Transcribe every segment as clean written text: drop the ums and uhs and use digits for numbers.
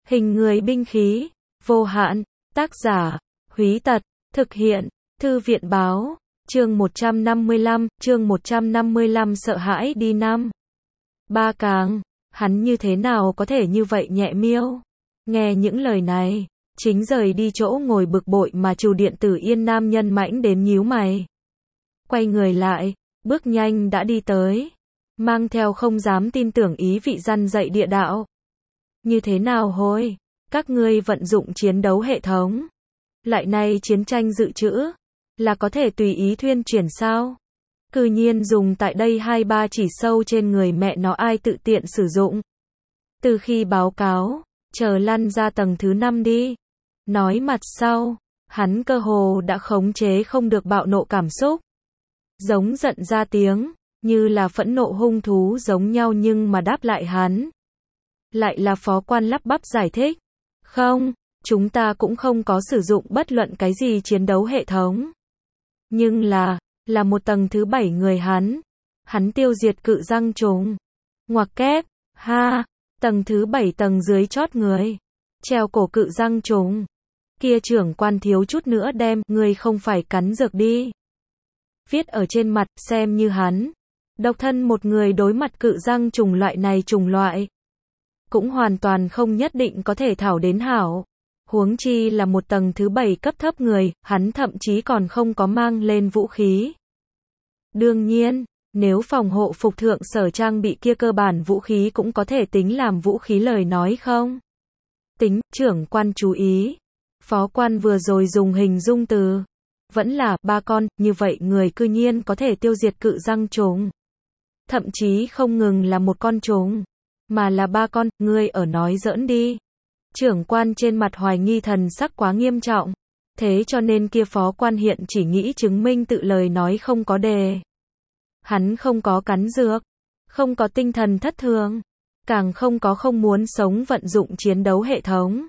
Hình người binh khí, vô hạn, tác giả, Húy Tật, thực hiện, Thư viện báo, chương 155 sợ hãi đi năm. Ba Càng, hắn như thế nào có thể như vậy nhẹ miêu? Nghe những lời này, chính rời đi chỗ ngồi bực bội mà Trù Điện Tử Yên nam nhân mãnh đến nhíu mày. Quay người lại, bước nhanh đã đi tới, mang theo không dám tin tưởng ý vị răn dạy địa đạo. Như thế nào hôi? Các ngươi vận dụng chiến đấu hệ thống. Lại nay chiến tranh dự trữ, là có thể tùy ý thuyên chuyển sao? Cư nhiên dùng tại đây 2-3 chỉ sâu trên người mẹ nó ai tự tiện sử dụng. Từ khi báo cáo, chờ lăn ra tầng thứ 5 đi. Nói mặt sau, hắn cơ hồ đã khống chế không được bạo nộ cảm xúc. Giống giận ra tiếng, như là phẫn nộ hung thú giống nhau nhưng mà đáp lại hắn. Lại là phó quan lắp bắp giải thích. Không, chúng ta cũng không có sử dụng bất luận cái gì chiến đấu hệ thống. Nhưng là một tầng thứ 7 người hắn tiêu diệt cự răng trùng. Ngoặc kép, ha, tầng thứ 7 tầng dưới chót người. Treo cổ cự răng trùng. Kia trưởng quan thiếu chút nữa đem, người không phải cắn dược đi. Viết ở trên mặt, xem như hắn. Độc thân một người đối mặt cự răng trùng loại này trùng loại. Cũng hoàn toàn không nhất định có thể thảo đến hảo. Huống chi là một tầng thứ 7 cấp thấp người, hắn thậm chí còn không có mang lên vũ khí. Đương nhiên, nếu phòng hộ phục thượng sở trang bị kia cơ bản vũ khí cũng có thể tính làm vũ khí lời nói không? Tính, trưởng quan chú ý. Phó quan vừa rồi dùng hình dung từ. Vẫn là, ba con, như vậy người cư nhiên có thể tiêu diệt cự răng trùng. Thậm chí không ngừng là một con trùng. Mà là ba con, ngươi ở nói giỡn đi. Trưởng quan trên mặt hoài nghi thần sắc quá nghiêm trọng. Thế cho nên kia phó quan hiện chỉ nghĩ chứng minh tự lời nói không có đề. Hắn không có cắn dược, không có tinh thần thất thường, càng không có không muốn sống vận dụng chiến đấu hệ thống.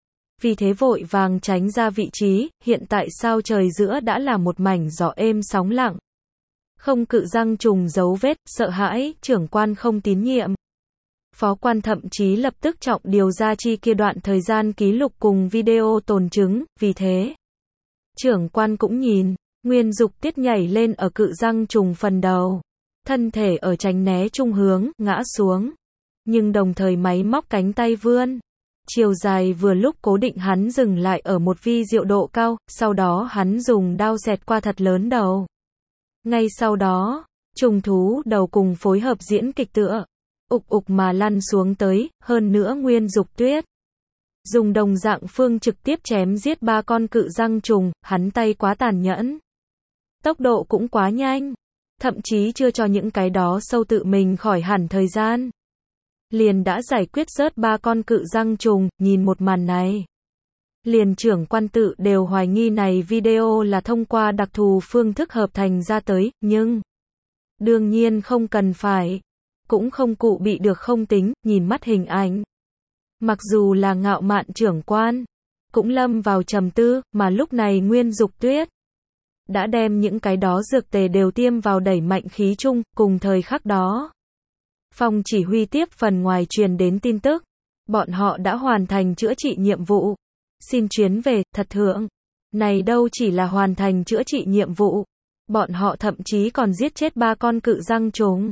Vì thế vội vàng tránh ra vị trí, hiện tại sao trời giữa đã là một mảnh gió êm sóng lặng. Không cự răng trùng dấu vết, sợ hãi, trưởng quan không tín nhiệm. Phó quan thậm chí lập tức trọng điều ra chi kia đoạn thời gian ký lục cùng video tồn chứng, vì thế. Trưởng quan cũng nhìn, Nguyên Dục Tiết nhảy lên ở cự răng trùng phần đầu. Thân thể ở tránh né trung hướng, ngã xuống. Nhưng đồng thời máy móc cánh tay vươn. Chiều dài vừa lúc cố định hắn dừng lại ở một vi diệu độ cao, sau đó hắn dùng đao xẹt qua thật lớn đầu. Ngay sau đó, trùng thú đầu cùng phối hợp diễn kịch tựa. Ục ục mà lăn xuống tới, hơn nữa Nguyên Dục Tuyết. Dùng đồng dạng phương trực tiếp chém giết ba con cự răng trùng, hắn tay quá tàn nhẫn. Tốc độ cũng quá nhanh. Thậm chí chưa cho những cái đó sâu tự mình khỏi hẳn thời gian. Liền đã giải quyết rớt ba con cự răng trùng, nhìn một màn này. Liền trưởng quan tự đều hoài nghi này video là thông qua đặc thù phương thức hợp thành ra tới, nhưng đương nhiên không cần phải. Cũng không cụ bị được không tính, nhìn mắt hình ảnh. Mặc dù là ngạo mạn trưởng quan, cũng lâm vào trầm tư, mà lúc này Nguyên Dục Tuyết đã đem những cái đó dược tề đều tiêm vào đẩy mạnh khí chung, cùng thời khắc đó. Phòng chỉ huy tiếp phần ngoài truyền đến tin tức, bọn họ đã hoàn thành chữa trị nhiệm vụ. Xin chuyến về, thật thượng. Này đâu chỉ là hoàn thành chữa trị nhiệm vụ, bọn họ thậm chí còn giết chết ba con cự răng trùng.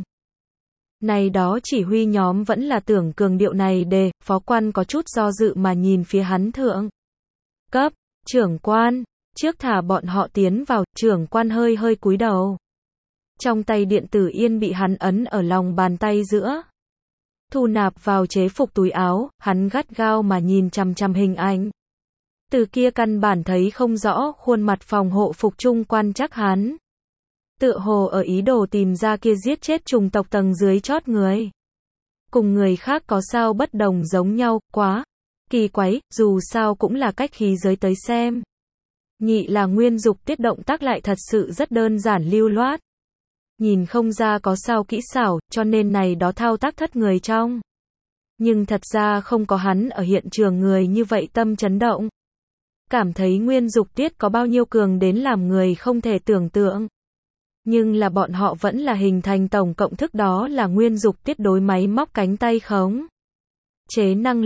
Này đó chỉ huy nhóm vẫn là tưởng cường điệu này đề, phó quan có chút do dự mà nhìn phía hắn thượng. Cấp, trưởng quan, trước thả bọn họ tiến vào, trưởng quan hơi cúi đầu. Trong tay điện tử yên bị hắn ấn ở lòng bàn tay giữa. Thu nạp vào chế phục túi áo, hắn gắt gao mà nhìn chằm chằm hình ảnh. Từ kia căn bản thấy không rõ khuôn mặt phòng hộ phục trung quan chắc hắn. Tựa hồ ở ý đồ tìm ra kia giết chết trùng tộc tầng dưới chót người. Cùng người khác có sao bất đồng giống nhau, quá kỳ quái, dù sao cũng là cách khí giới tới xem. Nhị là Nguyên Dục Tiết động tác lại thật sự rất đơn giản lưu loát. Nhìn không ra có sao kỹ xảo, cho nên này đó thao tác thất người trong. Nhưng thật ra không có hắn ở hiện trường người như vậy tâm chấn động. Cảm thấy Nguyên Dục Tiết có bao nhiêu cường đến làm người không thể tưởng tượng. Nhưng là bọn họ vẫn là hình thành tổng cộng thức đó là Nguyên Dục Tiết đối máy móc cánh tay khống chế năng lực.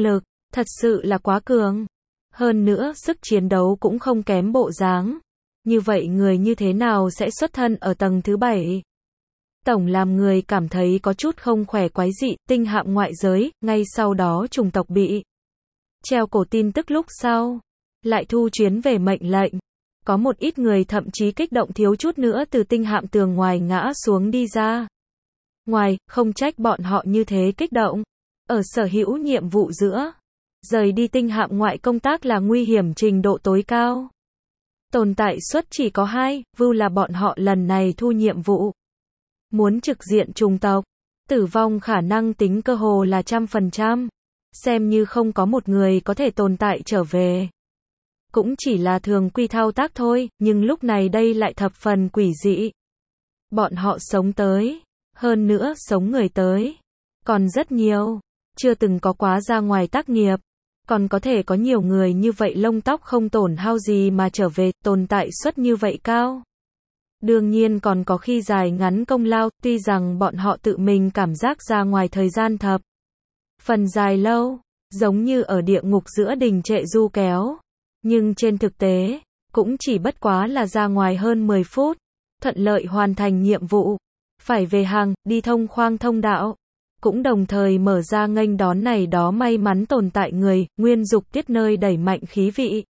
Thật sự là quá cường. Hơn nữa sức chiến đấu cũng không kém bộ dáng. Như vậy người như thế nào sẽ xuất thân ở tầng thứ 7? Tổng làm người cảm thấy có chút không khỏe quái dị, tinh hạm ngoại giới, ngay sau đó chủng tộc bị treo cổ tin tức lúc sau. Lại thu chuyến về mệnh lệnh. Có một ít người thậm chí kích động thiếu chút nữa từ tinh hạm tường ngoài ngã xuống đi ra. Ngoài, không trách bọn họ như thế kích động. Ở sở hữu nhiệm vụ giữa, rời đi tinh hạm ngoại công tác là nguy hiểm trình độ tối cao. Tồn tại suất chỉ có 2, vu là bọn họ lần này thu nhiệm vụ. Muốn trực diện trùng tộc, tử vong khả năng tính cơ hồ là 100%. Xem như không có một người có thể tồn tại trở về. Cũng chỉ là thường quy thao tác thôi, nhưng lúc này đây lại thập phần quỷ dị. Bọn họ sống tới, hơn nữa sống người tới. Còn rất nhiều, chưa từng có quá ra ngoài tác nghiệp. Còn có thể có nhiều người như vậy lông tóc không tổn hao gì mà trở về, tồn tại suất như vậy cao. Đương nhiên còn có khi dài ngắn công lao, tuy rằng bọn họ tự mình cảm giác ra ngoài thời gian thập phần dài lâu, giống như ở địa ngục giữa đình trệ du kéo. Nhưng trên thực tế, cũng chỉ bất quá là ra ngoài hơn 10 phút, thuận lợi hoàn thành nhiệm vụ, phải về hàng, đi thông khoang thông đạo. Cũng đồng thời mở ra nghênh đón này đó may mắn tồn tại người, nguyên dục tiết nơi đẩy mạnh khí vị.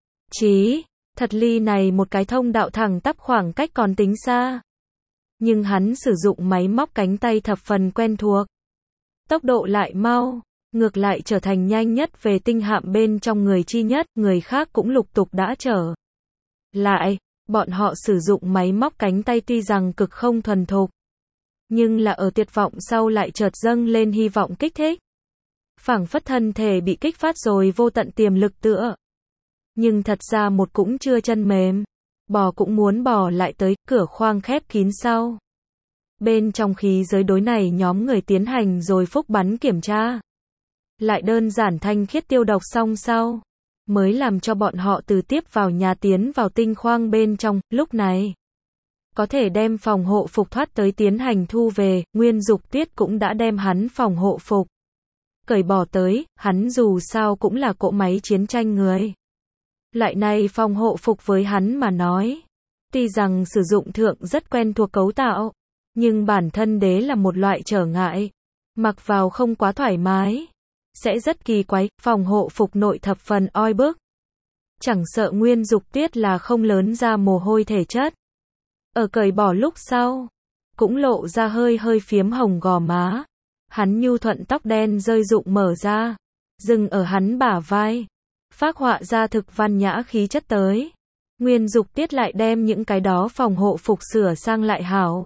Thật ly này một cái thông đạo thẳng tắp khoảng cách còn tính xa. Nhưng hắn sử dụng máy móc cánh tay thập phần quen thuộc. Tốc độ lại mau, ngược lại trở thành nhanh nhất về tinh hạm bên trong người chi nhất, người khác cũng lục tục đã trở lại. Bọn họ sử dụng máy móc cánh tay tuy rằng cực không thuần thục, nhưng là ở tuyệt vọng sau lại chợt dâng lên hy vọng kích thích. Phảng phất thân thể bị kích phát rồi vô tận tiềm lực tựa. Nhưng thật ra một cũng chưa chân mềm. Bò cũng muốn bò lại tới, cửa khoang khép kín sau. Bên trong khí giới đối này nhóm người tiến hành rồi phúc bắn kiểm tra. Lại đơn giản thanh khiết tiêu độc xong sau. Mới làm cho bọn họ từ tiếp vào nhà tiến vào tinh khoang bên trong, lúc này. Có thể đem phòng hộ phục thoát tới tiến hành thu về, Nguyên Dục Tuyết cũng đã đem hắn phòng hộ phục cởi bỏ tới, hắn dù sao cũng là cỗ máy chiến tranh người. Lại này phòng hộ phục với hắn mà nói, tuy rằng sử dụng thượng rất quen thuộc cấu tạo, nhưng bản thân đế là một loại trở ngại, mặc vào không quá thoải mái, sẽ rất kỳ quái, phòng hộ phục nội thập phần oi bức. Chẳng sợ Nguyên Dục Tuyết là không lớn ra mồ hôi thể chất. Ở cởi bỏ lúc sau, cũng lộ ra hơi phiếm hồng gò má. Hắn nhu thuận tóc đen rơi rụng mở ra, dừng ở hắn bả vai, phác họa ra thực văn nhã khí chất tới. Nguyên Dục Tiết lại đem những cái đó phòng hộ phục sửa sang lại hảo,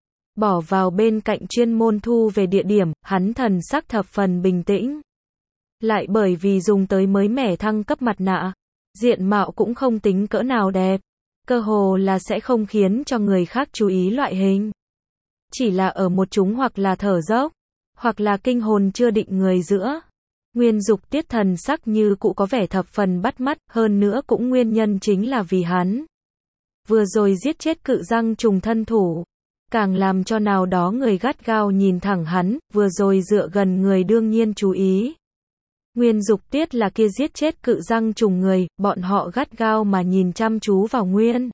bỏ vào bên cạnh chuyên môn thu về địa điểm, hắn thần sắc thập phần bình tĩnh. Lại bởi vì dùng tới mới mẻ thăng cấp mặt nạ, diện mạo cũng không tính cỡ nào đẹp, cơ hồ là sẽ không khiến cho người khác chú ý loại hình. Chỉ là ở một chúng hoặc là thở dốc, hoặc là kinh hồn chưa định người giữa. Nguyên Dục Tiết thần sắc như cũ có vẻ thập phần bắt mắt, hơn nữa cũng nguyên nhân chính là vì hắn vừa rồi giết chết cự răng trùng thân thủ, càng làm cho nào đó người gắt gao nhìn thẳng hắn, vừa rồi dựa gần người đương nhiên chú ý. Nguyên Dục Tiết là kia giết chết cự răng trùng người, bọn họ gắt gao mà nhìn chăm chú vào Nguyên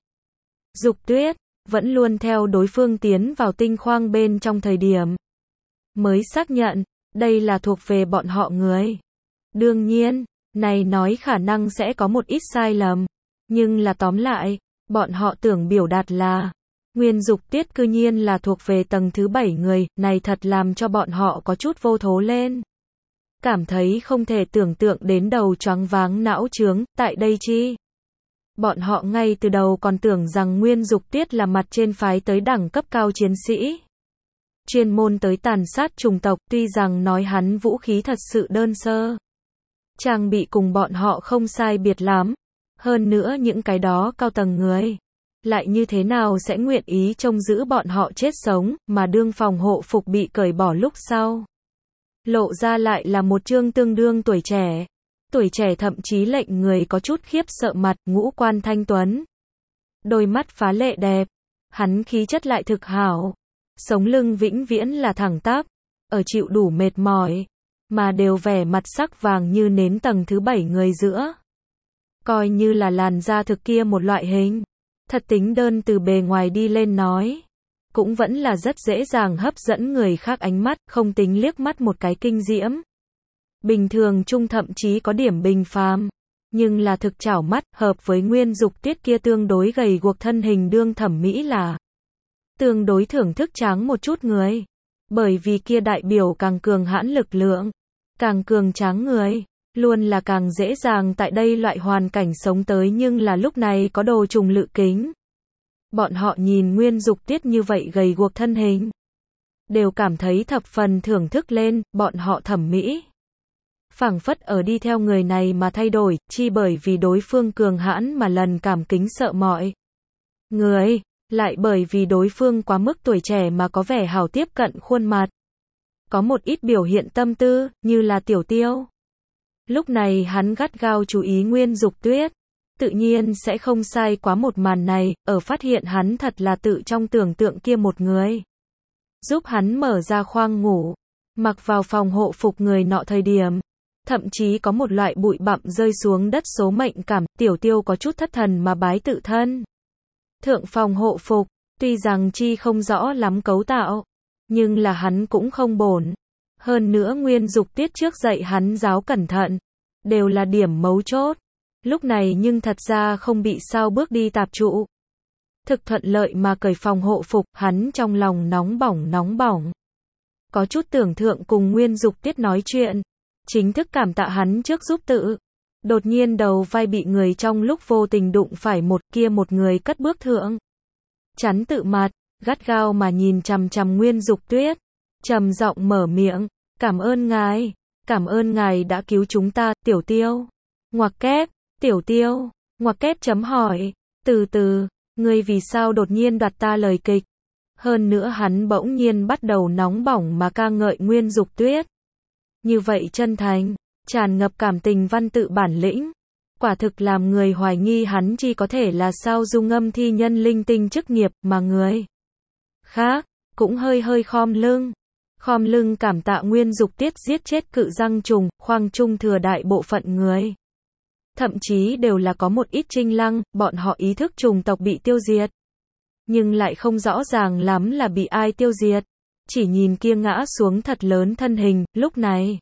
Dục Tuyết, vẫn luôn theo đối phương tiến vào tinh khoang bên trong thời điểm mới xác nhận, đây là thuộc về bọn họ người. Đương nhiên, này nói khả năng sẽ có một ít sai lầm, nhưng là tóm lại, bọn họ tưởng biểu đạt là, Nguyên Dục Tiết cư nhiên là thuộc về tầng thứ 7 người, này thật làm cho bọn họ có chút vô thố lên. Cảm thấy không thể tưởng tượng đến đầu choáng váng não chướng, tại đây chi. Bọn họ ngay từ đầu còn tưởng rằng Nguyên Dục Tiết là mặt trên phái tới đẳng cấp cao chiến sĩ. Chuyên môn tới tàn sát chủng tộc, tuy rằng nói hắn vũ khí thật sự đơn sơ. Trang bị cùng bọn họ không sai biệt lắm. Hơn nữa những cái đó cao tầng người. Lại như thế nào sẽ nguyện ý trông giữ bọn họ chết sống, mà đương phòng hộ phục bị cởi bỏ lúc sau. Lộ ra lại là một chương tương đương tuổi trẻ. Tuổi trẻ thậm chí lệnh người có chút khiếp sợ mặt, ngũ quan thanh tuấn. Đôi mắt phá lệ đẹp. Hắn khí chất lại thực hảo. Sống lưng vĩnh viễn là thẳng tắp. Ở chịu đủ mệt mỏi. mà đều vẻ mặt sắc vàng như nến tầng thứ 7 người giữa. Coi như là làn da thực kia một loại hình. Thật tính đơn từ bề ngoài đi lên nói. Cũng vẫn là rất dễ dàng hấp dẫn người khác ánh mắt, không tính liếc mắt một cái kinh diễm. Bình thường trung thậm chí có điểm bình phàm. Nhưng là thực chảo mắt, hợp với Nguyên Dục Tuyết kia tương đối gầy guộc thân hình đương thẩm mỹ là tương đối thưởng thức tráng một chút người. Bởi vì kia đại biểu càng cường hãn lực lượng, càng cường tráng người, luôn là càng dễ dàng tại đây loại hoàn cảnh sống tới nhưng là lúc này có đồ trùng lự kính. Bọn họ nhìn Nguyên Dục Tuyết như vậy gầy guộc thân hình, đều cảm thấy thập phần thưởng thức lên, bọn họ thẩm mỹ. Phảng phất ở đi theo người này mà thay đổi, chi bởi vì đối phương cường hãn mà lần cảm kính sợ mọi người, lại bởi vì đối phương quá mức tuổi trẻ mà có vẻ hảo tiếp cận khuôn mặt. Có một ít biểu hiện tâm tư, như là Tiểu Tiêu. Lúc này hắn gắt gao chú ý Nguyên Dục Tuyết, tự nhiên sẽ không sai quá một màn này, ở phát hiện hắn thật là tự trong tưởng tượng kia một người. Giúp hắn mở ra khoang ngủ, mặc vào phòng hộ phục người nọ thời điểm. Thậm chí có một loại bụi bặm rơi xuống đất số mệnh cảm, Tiểu Tiêu có chút thất thần mà bái tự thân. Thượng phòng hộ phục, tuy rằng chi không rõ lắm cấu tạo, nhưng là hắn cũng không bổn. Hơn nữa Nguyên Dục Tuyết trước dạy hắn giáo cẩn thận, đều là điểm mấu chốt. Lúc này nhưng thật ra không bị sao bước đi tạp trụ. Thực thuận lợi mà cởi phòng hộ phục, hắn trong lòng nóng bỏng. Có chút tưởng thượng cùng Nguyên Dục Tuyết nói chuyện. Chính thức cảm tạ hắn trước giúp tự. Đột nhiên đầu vai bị người trong lúc vô tình đụng phải một người cất bước thượng. Chắn tự mặt, gắt gao mà nhìn chằm chằm Nguyên Dục Tuyết. Trầm giọng mở miệng, cảm ơn ngài đã cứu chúng ta, Tiểu Tiêu. Ngoặc kép, Tiểu Tiêu, ngoặc kép chấm hỏi, từ, ngươi vì sao đột nhiên đoạt ta lời kịch. Hơn nữa hắn bỗng nhiên bắt đầu nóng bỏng mà ca ngợi Nguyên Dục Tuyết. Như vậy chân thành, tràn ngập cảm tình văn tự bản lĩnh, quả thực làm người hoài nghi hắn chỉ có thể là sao dung âm thi nhân linh tinh chức nghiệp mà người khác cũng hơi khom lưng cảm tạ Nguyên Dục Tuyết giết chết cự răng trùng, khoang trung thừa đại bộ phận người. Thậm chí đều là có một ít trinh lăng, bọn họ ý thức trùng tộc bị tiêu diệt, nhưng lại không rõ ràng lắm là bị ai tiêu diệt. Chỉ nhìn kia ngã xuống thật lớn thân hình, lúc này.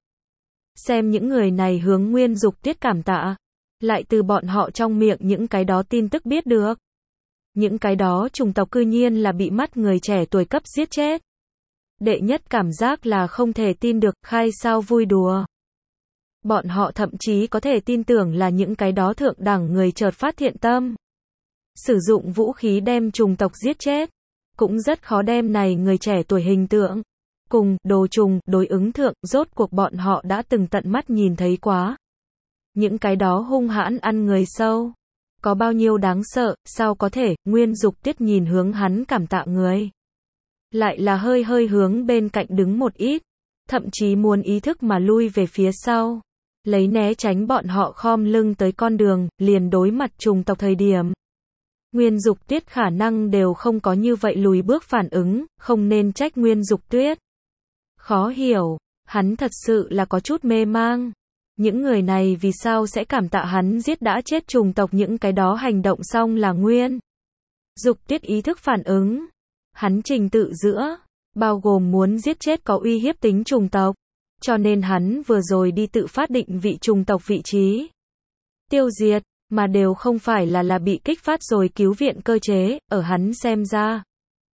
Xem những người này hướng Nguyên Dục Tuyết cảm tạ. Lại từ bọn họ trong miệng những cái đó tin tức biết được. Những cái đó chủng tộc cư nhiên là bị mắt người trẻ tuổi cấp giết chết. Đệ nhất cảm giác là không thể tin được, khai sao vui đùa. Bọn họ thậm chí có thể tin tưởng là những cái đó thượng đẳng người chợt phát thiện tâm. Sử dụng vũ khí đem chủng tộc giết chết. Cũng rất khó đem này người trẻ tuổi hình tượng cùng đồ trùng đối ứng thượng, rốt cuộc bọn họ đã từng tận mắt nhìn thấy quá. Những cái đó hung hãn ăn người sâu, có bao nhiêu đáng sợ, sao có thể. Nguyên Dục Tuyết nhìn hướng hắn cảm tạ người, lại là hơi hướng bên cạnh đứng một ít, thậm chí muốn ý thức mà lui về phía sau, lấy né tránh bọn họ khom lưng tới con đường, liền đối mặt trùng tộc thời điểm. Nguyên Dục Tuyết khả năng đều không có như vậy lùi bước phản ứng, không nên trách Nguyên Dục Tuyết. Khó hiểu, hắn thật sự là có chút mê mang. Những người này vì sao sẽ cảm tạ hắn giết đã chết trùng tộc, những cái đó hành động xong là Nguyên Dục Tuyết ý thức phản ứng. Hắn trình tự giữa, bao gồm muốn giết chết có uy hiếp tính trùng tộc. Cho nên hắn vừa rồi đi tự phát định vị trùng tộc vị trí. Tiêu diệt. Mà đều không phải là bị kích phát rồi cứu viện cơ chế, ở hắn xem ra.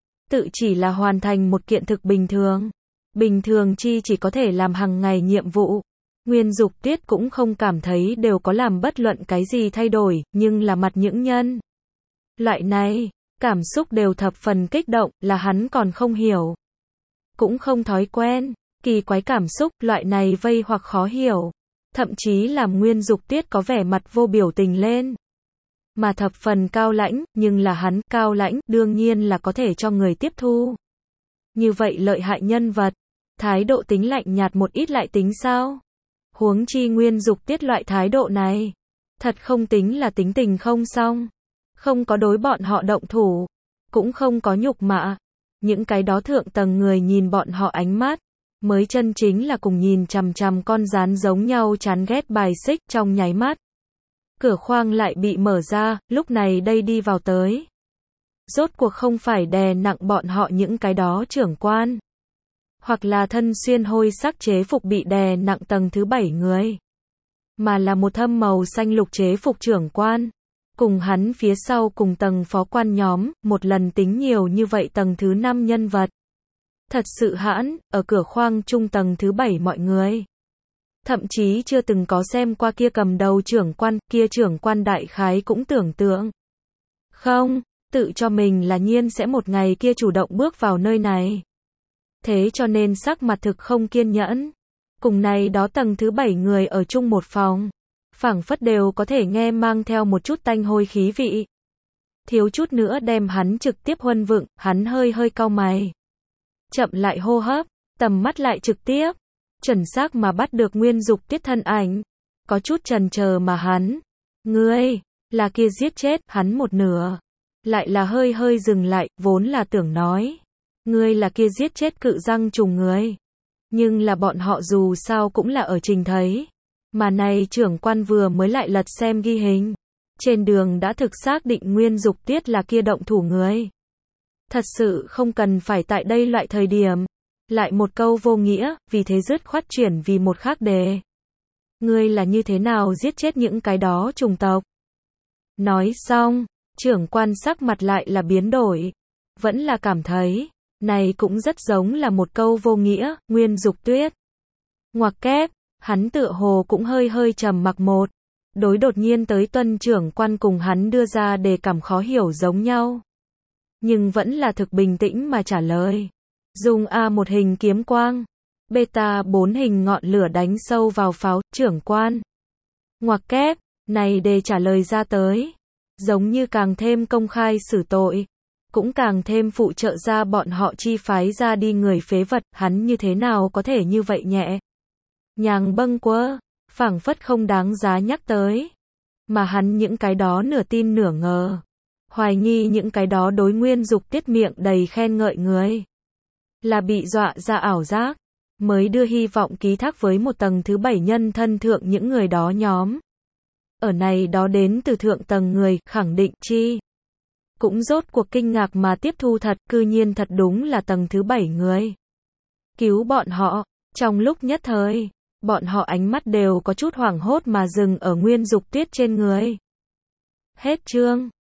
Tự chỉ là hoàn thành một kiện thực bình thường. Bình thường chi chỉ có thể làm hàng ngày nhiệm vụ. Nguyên Dục Tuyết cũng không cảm thấy đều có làm bất luận cái gì thay đổi, nhưng là mặt những nhân. Loại này, cảm xúc đều thập phần kích động, là hắn còn không hiểu. Cũng không thói quen, kỳ quái cảm xúc, loại này vây hoặc khó hiểu. Thậm chí làm Nguyên Dục Tuyết có vẻ mặt vô biểu tình lên. Mà thập phần cao lãnh, nhưng là hắn, cao lãnh, đương nhiên là có thể cho người tiếp thu. Như vậy lợi hại nhân vật, thái độ tính lạnh nhạt một ít lại tính sao? Huống chi Nguyên Dục Tuyết loại thái độ này, thật không tính là tính tình không xong. Không có đối bọn họ động thủ, cũng không có nhục mạ. Những cái đó thượng tầng người nhìn bọn họ ánh mắt, mới chân chính là cùng nhìn chằm chằm con gián giống nhau chán ghét bài xích trong nháy mắt. Cửa khoang lại bị mở ra, lúc này đây đi vào tới. Rốt cuộc không phải đè nặng bọn họ những cái đó trưởng quan. Hoặc là thân xuyên hôi sắc chế phục bị đè nặng tầng thứ 7 người. Mà là một thâm màu xanh lục chế phục trưởng quan. Cùng hắn phía sau cùng tầng phó quan nhóm, một lần tính nhiều như vậy tầng thứ 5 nhân vật. Thật sự hãn, ở cửa khoang trung tầng thứ 7 mọi người. Thậm chí chưa từng có xem qua kia cầm đầu trưởng quan, kia trưởng quan đại khái cũng tưởng tượng. Không, tự cho mình là nhiên sẽ một ngày kia chủ động bước vào nơi này. Thế cho nên sắc mặt thực không kiên nhẫn. Cùng này đó tầng thứ 7 người ở chung một phòng. Phảng phất đều có thể nghe mang theo một chút tanh hôi khí vị. Thiếu chút nữa đem hắn trực tiếp huân vựng, hắn hơi hơi cau mày. Chậm lại hô hấp, tầm mắt lại trực tiếp. Chuẩn xác mà bắt được Nguyên Dục Tiết thân ảnh. Có chút chần chờ mà hắn. Ngươi, là kia giết chết hắn một nửa. Lại là hơi hơi dừng lại, vốn là tưởng nói. Ngươi là kia giết chết cự răng trùng người. Nhưng là bọn họ dù sao cũng là ở trình thấy. Mà này trưởng quan vừa mới lại lật xem ghi hình. Trên đường đã thực xác định Nguyên Dục Tiết là kia động thủ người. Thật sự không cần phải tại đây loại thời điểm. Lại một câu vô nghĩa, vì thế dứt khoát chuyển vì một khác đề. Ngươi là như thế nào giết chết những cái đó trùng tộc? Nói xong, trưởng quan sắc mặt lại là biến đổi. Vẫn là cảm thấy, này cũng rất giống là một câu vô nghĩa, Nguyên Dục Tuyết. Ngoặc kép, hắn tựa hồ cũng hơi hơi trầm mặc một. Đối đột nhiên tới tuân trưởng quan cùng hắn đưa ra đề cảm khó hiểu giống nhau. Nhưng vẫn là thực bình tĩnh mà trả lời. Dùng A1 hình kiếm quang. Beta 4 hình ngọn lửa đánh sâu vào pháo, trưởng quan. Ngoặc kép, này đề trả lời ra tới. Giống như càng thêm công khai xử tội. Cũng càng thêm phụ trợ ra bọn họ chi phái ra đi người phế vật, hắn như thế nào có thể như vậy nhẹ. Nhàng bâng quơ, phảng phất không đáng giá nhắc tới. Mà hắn những cái đó nửa tin nửa ngờ. Hoài nghi những cái đó đối Nguyên Dục Tiết miệng đầy khen ngợi người. Là bị dọa ra ảo giác. Mới đưa hy vọng ký thác với một tầng thứ 7 nhân thân thượng những người đó nhóm. Ở này đó đến từ thượng tầng người, khẳng định chi. Cũng rốt cuộc kinh ngạc mà tiếp thu thật, cư nhiên thật đúng là tầng thứ 7 người. Cứu bọn họ, trong lúc nhất thời, bọn họ ánh mắt đều có chút hoảng hốt mà dừng ở Nguyên Dục Tiết trên người. Hết chương.